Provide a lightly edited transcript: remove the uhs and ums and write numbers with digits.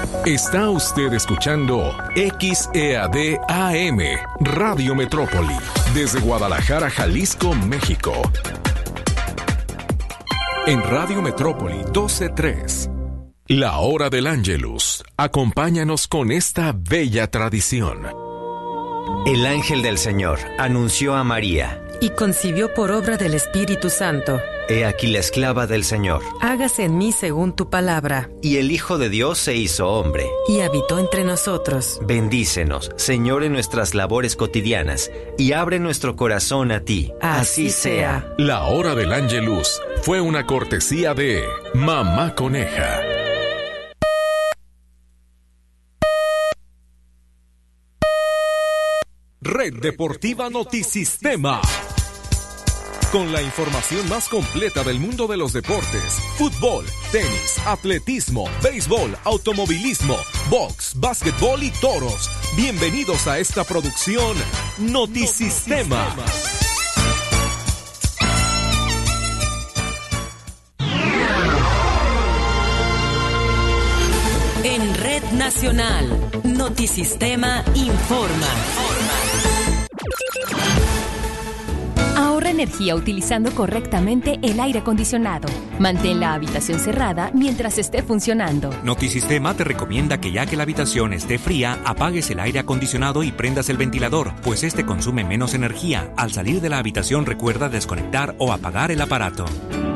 Está usted escuchando XEAD AM, Radio Metrópoli, desde Guadalajara, Jalisco, México. En Radio Metrópoli 12.3. La hora del Ángelus. Acompáñanos con esta bella tradición. El ángel del Señor anunció a María. Y concibió por obra del Espíritu Santo. He aquí la esclava del Señor. Hágase en mí según tu palabra. Y el Hijo de Dios se hizo hombre. Y habitó entre nosotros. Bendícenos, Señor, en nuestras labores cotidianas, y abre nuestro corazón a ti. Así sea. La hora del Ángelus fue una cortesía de Mamá Coneja. Red Deportiva Notisistema. Con la información más completa del mundo de los deportes: fútbol, tenis, atletismo, béisbol, automovilismo, box, básquetbol y toros. Bienvenidos a esta producción Notisistema. En Red Nacional, Notisistema informa. Ahorra energía utilizando correctamente el aire acondicionado. Mantén la habitación cerrada mientras esté funcionando. Notisistema te recomienda que ya que la habitación esté fría, apagues el aire acondicionado y prendas el ventilador, pues este consume menos energía. Al salir de la habitación, recuerda desconectar o apagar el aparato.